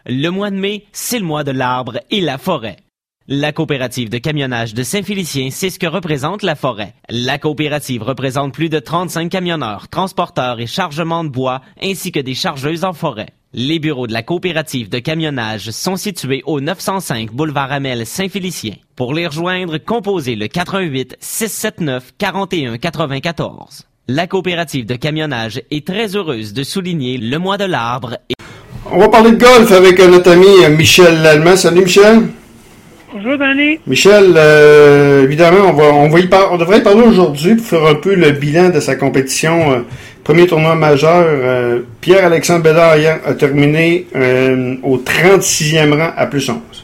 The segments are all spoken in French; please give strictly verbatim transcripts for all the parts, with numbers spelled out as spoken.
Le mois de mai, c'est le mois de l'arbre et la forêt. La coopérative de camionnage de Saint-Félicien sait ce que représente la forêt. La coopérative représente plus de trente-cinq camionneurs, transporteurs et chargements de bois, ainsi que des chargeuses en forêt. Les bureaux de la coopérative de camionnage sont situés au neuf cent cinq boulevard Amel Saint-Félicien. Pour les rejoindre, composez le quatre un huit, six sept neuf, quatre un neuf quatre. La coopérative de camionnage est très heureuse de souligner le mois de l'arbre. Et... On va parler de golf avec notre ami Michel Lallemand. Salut Michel. Bonjour Danny. Michel, euh, évidemment, on va, on va y par- on devrait y parler aujourd'hui pour faire un peu le bilan de sa compétition. Euh, premier tournoi majeur, euh, Pierre-Alexandre Bédard hier a terminé euh, au trente-sixième rang à plus onze.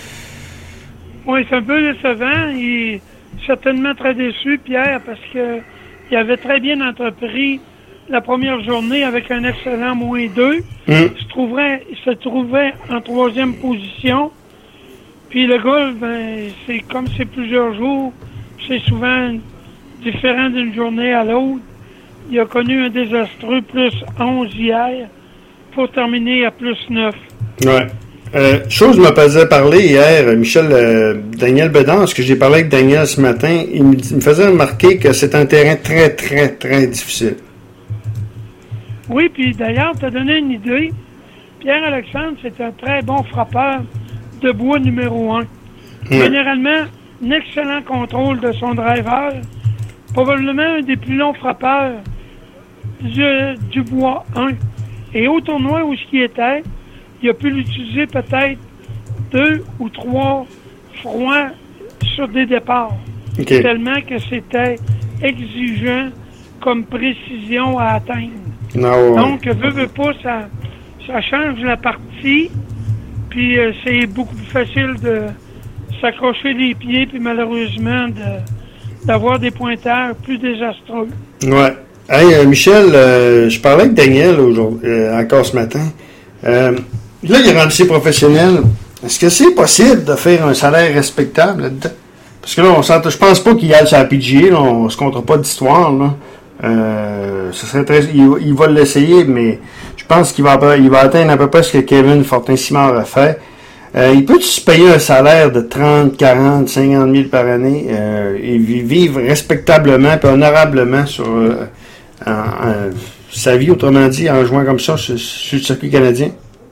Oui, c'est un peu décevant. Il est certainement très déçu, Pierre, parce que il avait très bien entrepris la première journée avec un excellent moins deux. Mm. Il se trouvait, il se trouvait en troisième position. Puis le golf, ben, c'est comme c'est plusieurs jours, c'est souvent différent d'une journée à l'autre. Il a connu un désastreux plus onze hier pour terminer à plus neuf. Ouais. Euh, chose me faisait parler hier, Michel, euh, Daniel Bédard, parce que j'ai parlé avec Daniel ce matin, il me, il me faisait remarquer que c'est un terrain très, très, très difficile. Oui, puis d'ailleurs, tu as donné une idée. Pierre-Alexandre, c'est un très bon frappeur de bois numéro un. Ouais. Généralement, un excellent contrôle de son driver. Probablement un des plus longs frappeurs du, du bois un. Et au tournoi où il était, il a pu l'utiliser peut-être deux ou trois fois sur des départs. Okay. Tellement que c'était exigeant comme précision à atteindre. No, Donc, veut, veut pas, ça, ça change la partie, puis euh, c'est beaucoup plus facile de s'accrocher les pieds, puis malheureusement, de, d'avoir des pointeurs plus désastreux. Ouais. Hey, euh, Michel, euh, je parlais avec Daniel aujourd'hui, euh, encore ce matin. Euh, là, il est rendu ses professionnels. Est-ce que c'est possible de faire un salaire respectable là-dedans? Parce que là, on s'entend, je pense pas qu'il aille sur la P G A, là, on se comptera pas d'histoire, là. Euh, ce serait très, il, il va l'essayer, mais je pense qu'il va, il va atteindre à peu près ce que Kevin Fortin-Simard a fait. Euh, il peut se payer un salaire de trente, quarante, cinquante mille par année euh, et vivre respectablement et honorablement sur euh, en, en, sa vie, autrement dit, en jouant comme ça sur, sur le circuit canadien?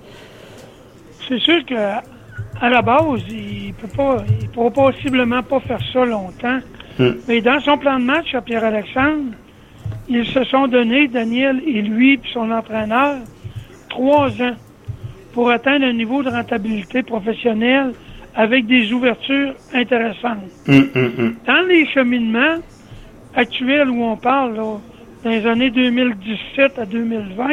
C'est sûr que à la base, il peut pas, il pourra possiblement pas faire ça longtemps. Hmm. Mais dans son plan de match à Pierre-Alexandre, ils se sont donné, Daniel et lui, puis son entraîneur, trois ans pour atteindre un niveau de rentabilité professionnelle avec des ouvertures intéressantes. Mm, mm, mm. Dans les cheminements actuels où on parle, là, dans les années deux mille dix-sept à deux mille vingt,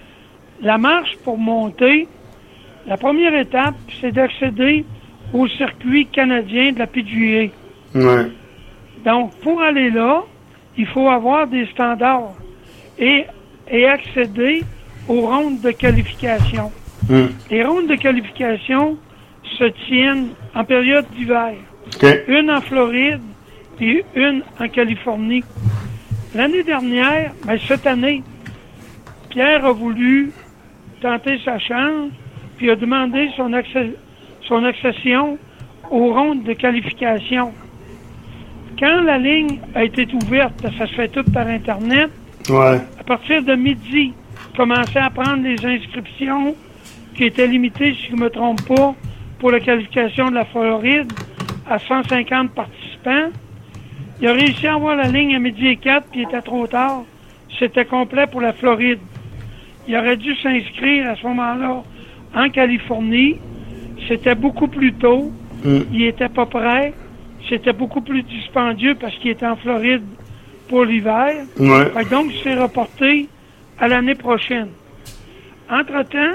la marche pour monter, la première étape, c'est d'accéder au circuit canadien de la P G A. Ouais. Donc, pour aller là, il faut avoir des standards et, et accéder aux rondes de qualification. Mm. Les rondes de qualification se tiennent en période d'hiver. Okay. Une en Floride et une en Californie. L'année dernière, ben cette année, Pierre a voulu tenter sa chance puis a demandé son, accès, son accession aux rondes de qualification. Quand la ligne a été ouverte, ça se fait tout par Internet, ouais. À partir de midi, commençait à prendre les inscriptions qui étaient limitées, si je ne me trompe pas, pour la qualification de la Floride à cent cinquante participants. Il a réussi à avoir la ligne à midi et quatre, puis il était trop tard. C'était complet pour la Floride. Il aurait dû s'inscrire à ce moment-là en Californie. C'était beaucoup plus tôt. Mm. Il était pas prêt. C'était beaucoup plus dispendieux parce qu'il était en Floride pour l'hiver. Ouais. Fait que donc, il s'est reporté à l'année prochaine. Entre-temps,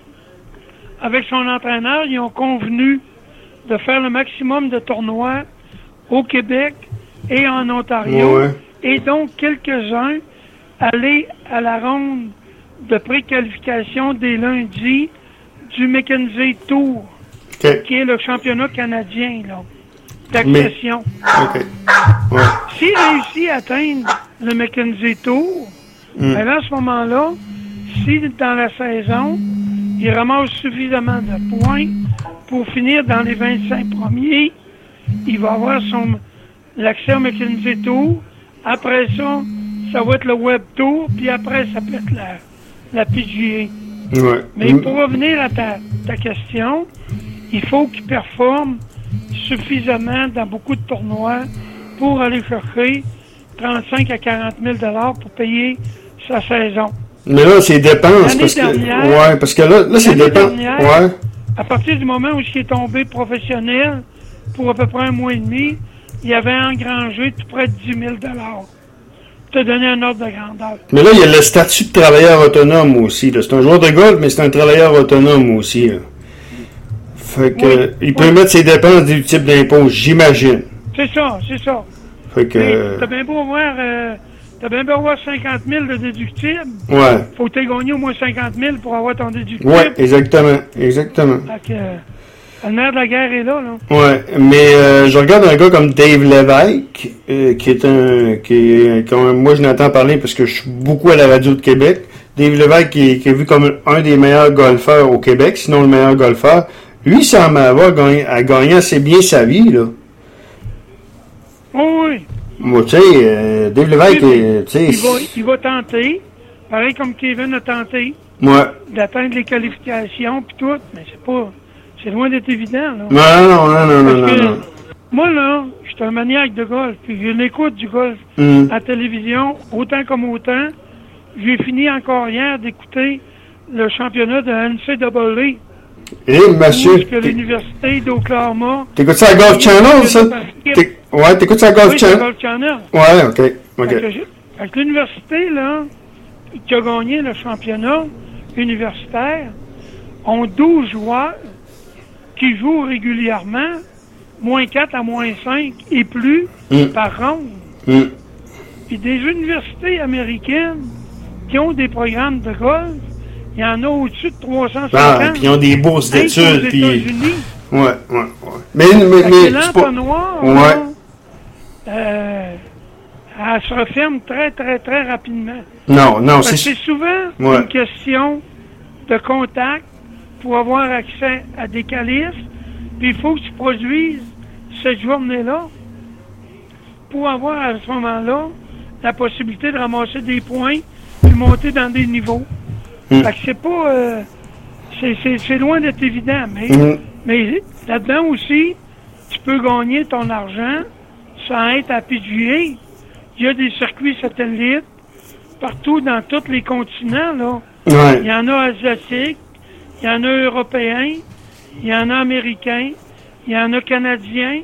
avec son entraîneur, ils ont convenu de faire le maximum de tournois au Québec et en Ontario. Ouais. Et donc, quelques-uns aller à la ronde de préqualification des lundis du Mackenzie Tour, okay. qui est le championnat canadien, là, d'accession. Okay. Ouais. S'il réussit à atteindre le Mackenzie Tour, mm. ben là, à ce moment-là, si dans la saison, il ramasse suffisamment de points pour finir dans les vingt-cinq premiers. Il va avoir son l'accès au Mackenzie Tour. Après ça, ça va être le Web Tour, puis après, ça peut être la, la P G A. Ouais. Mais pour revenir à ta, ta question, il faut qu'il performe suffisamment dans beaucoup de tournois pour aller chercher trente-cinq à quarante mille dollars pour payer sa saison. Mais là, c'est dépenses. L'année Parce que, dernière, ouais, parce que là, là c'est l'année dépenses. dernière, Ouais. À partir du moment où il est tombé professionnel, pour à peu près un mois et demi, il avait engrangé tout près de dix mille dollars. Te donner un ordre de grandeur. Mais là, il y a le statut de travailleur autonome aussi. Là. C'est un joueur de golf, mais c'est un travailleur autonome aussi. Là. Fait que, Oui. il peut Oui. mettre ses dépenses du type d'impôt, j'imagine. C'est ça, c'est ça. Fait que, Mais euh, t'as bien beau avoir, euh, t'as bien beau avoir cinquante mille de déductible. ouais. Faut que t'aies gagné au moins cinquante mille pour avoir ton déductible. Ouais, exactement. Exactement. Fait que, euh, le nerf de la guerre est là, là. Ouais, mais euh, je regarde un gars comme Dave Lévesque, euh, qui est un... qui est, quand moi, je n'entends parler parce que je suis beaucoup à la radio de Québec. Dave Lévesque, qui est, qui est vu comme un des meilleurs golfeurs au Québec, sinon le meilleur golfeur. Lui, il semble avoir gagné, à gagner assez bien sa vie, là. Oh, oui. Moi, tu sais, euh, Dave Lévesque, Oui, euh, tu sais... Il va, il va tenter, pareil comme Kevin a tenté, Ouais. d'atteindre les qualifications puis tout, mais c'est pas... C'est loin d'être évident, là. Non, non, non, non, non, Parce non, que, non. moi, là, je suis un maniaque de golf, puis je l'écoute du golf Hum. à la télévision, autant comme autant. J'ai fini encore hier d'écouter le championnat de N C A A. Eh, Où monsieur, est-ce que t'é- l'université d'Oklahoma... t'écoutes ça à Golf Channel, ça? T'é- Ouais, t'écoutes ça à Golf Oui, c'est Channel? Golf Channel. Ouais, ok, ok. Fait que, j'ai- fait que l'université, là, qui a gagné le championnat universitaire, ont douze joueurs qui jouent régulièrement, moins quatre à moins cinq et plus Mm. par ronde. Hum. Puis des universités américaines qui ont des programmes de golf, il y en a au-dessus de trois cent cinquante. Ah, puis ils ont des bourses Rien qu'aux d'études, puis... États-Unis. Ouais, ouais, ouais. Mais, mais, Fait que mais, c'est pas... l'entonnoir, Ouais. là, euh, elle se referme très, très, très rapidement. Non, non, Parce que c'est... c'est souvent Ouais. une question de contact pour avoir accès à des qualifs. Puis il faut que tu produises cette journée-là pour avoir à ce moment-là la possibilité de ramasser des points puis monter dans des niveaux. Mm. Fait que c'est pas... euh, c'est, c'est, c'est loin d'être évident, mais, Mm. mais là-dedans aussi, tu peux gagner ton argent sans être à P G A. Il y a des circuits satellites partout dans tous les continents, là. Ouais. Il y en a asiatiques, il y en a européens, il y en a américains, il y en a canadiens.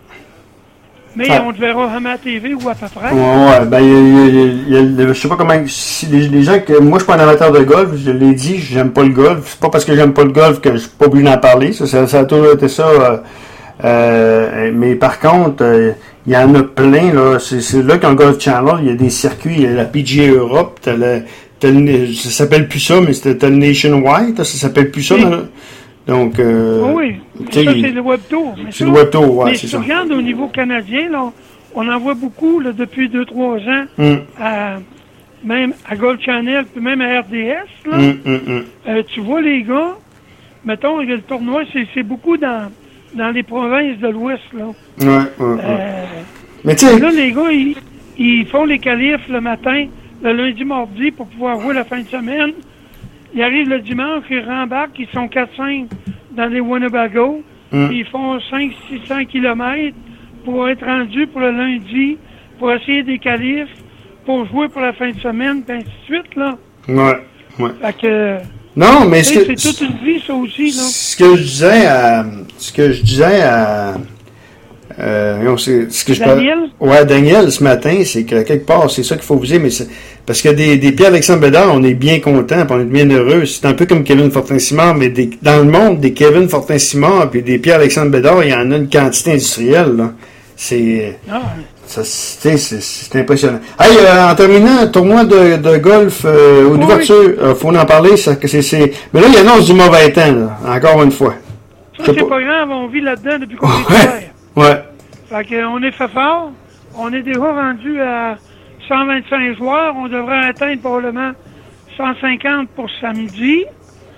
Mais Ah. on te verra jamais à la T V ou à peu près. Ouais, ouais, ben, il y a, il y a- il y a- il y a- je sais pas comment, si les, les gens que, moi, je suis pas un amateur de golf, je l'ai dit, j'aime pas le golf, c'est pas parce que j'aime pas le golf que je suis pas obligé d'en parler, ça, ça, ça a toujours été ça, euh, euh, mais par contre, euh, il y en a plein, là, c'est, c'est là qu'en Golf Channel, il y a des circuits, il y a la P G A Europe, t'as le, t'as le, ça s'appelle plus ça, mais c'était, t'as le Nationwide, ça s'appelle plus ça, Oui. là. Donc, euh, Oh oui, tu sais, ça c'est le Web Tour. Mais c'est ça- le Web Tour, ouais, mais c'est si tu ça. regardes au niveau canadien, là, on en voit beaucoup là, depuis deux trois ans, Hum, à, même à Gold Channel, puis même à R D S. Là, hum, hum, hum. Euh, tu vois les gars, mettons, le tournoi, c'est, c'est beaucoup dans, dans les provinces de l'Ouest. Là. Ouais, ouais, ouais. Euh, Mais tu sais, Là, les gars, ils, ils font les qualifs le matin, le lundi, mardi, pour pouvoir jouer la fin de semaine. Ils arrivent le dimanche, ils rembarquent, ils sont quatre cinq dans les Winnebago. Mm. Ils font cinq cents six cents kilomètres pour être rendus pour le lundi, pour essayer des qualifs, pour jouer pour la fin de semaine, puis ainsi de suite, là. ouais, ouais. Fait que, Non, mais tu ce sais, que, c'est toute une vie, ça aussi, là. ce que je disais à, ce que je disais à, euh, non, c'est, ce que je parlais- Daniel? ouais, Daniel, ce matin, c'est que quelque part, c'est ça qu'il faut vous dire, mais c'est, parce que des, des Pierre-Alexandre Bédard, on est bien content, on est bien heureux. C'est un peu comme Kevin Fortin-Simard, mais des, dans le monde, des Kevin Fortin-Simard puis des Pierre-Alexandre Bédard, il y en a une quantité industrielle, là. C'est, Ah, ça, c'est, c'est, c'est impressionnant. Hey, euh, en terminant, tournoi de, de golf euh, ou Oui. d'ouverture, euh, faut en parler, ça, que c'est, c'est... Mais là, il annonce du mauvais temps, là, encore une fois. ça, Je sais c'est pas. pas grave, on vit là-dedans depuis qu'on est Ouais, ouvert. ouais. Fait qu'on est fait fort. On est déjà rendu à cent vingt-cinq joueurs. On devrait atteindre probablement cent cinquante pour samedi.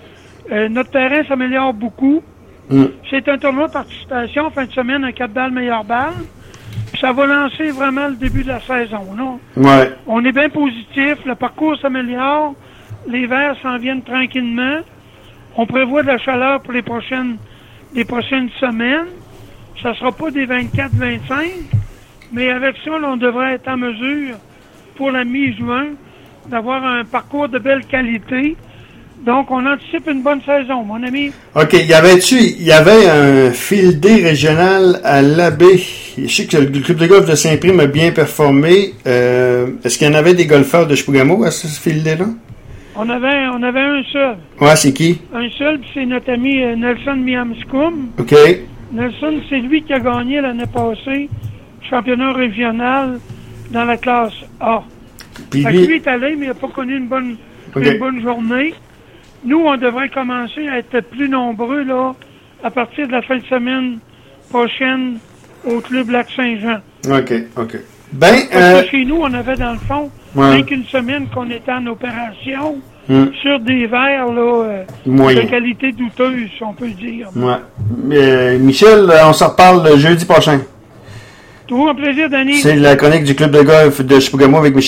Euh, notre terrain s'améliore beaucoup. Mm. C'est un tournoi de participation, fin de semaine, un cap balle, meilleure balle. Ça va lancer vraiment le début de la saison, non? Ouais. On est bien positif, le parcours s'améliore, les verts s'en viennent tranquillement. On prévoit de la chaleur pour les prochaines, les prochaines semaines. Ça sera pas des vingt-quatre vingt-cinq, mais avec ça, là, on devrait être en mesure, pour la mi-juin, d'avoir un parcours de belle qualité. Donc, on anticipe une bonne saison, mon ami. OK. Y avait-tu, il y avait un field day régional à l'Abbé. Je sais que le club de golf de Saint-Prime a bien performé. Euh, est-ce qu'il y en avait des golfeurs de Chibougamau à ce field day-là? On avait, on avait un seul. Ouais, c'est qui? Un seul, puis c'est notre ami euh, Nelson Miamscoum. OK. Nelson, c'est lui qui a gagné l'année passée le championnat régional dans la classe A. Puis Fait lui... que lui est allé, mais il n'a pas connu une bonne, Okay. une bonne journée. Nous, on devrait commencer à être plus nombreux là à partir de la fin de semaine prochaine au Club Lac-Saint-Jean. OK, OK. Ben, Parce euh... que chez nous, on avait dans le fond, Ouais. rien qu'une semaine qu'on était en opération, hmm, sur des verres là, euh, moyen. de qualité douteuse, on peut dire. Ouais. Euh, Michel, on s'en reparle jeudi prochain. Toujours un plaisir, Danny. C'est la chronique du club de golf de Chibougamau avec Michel.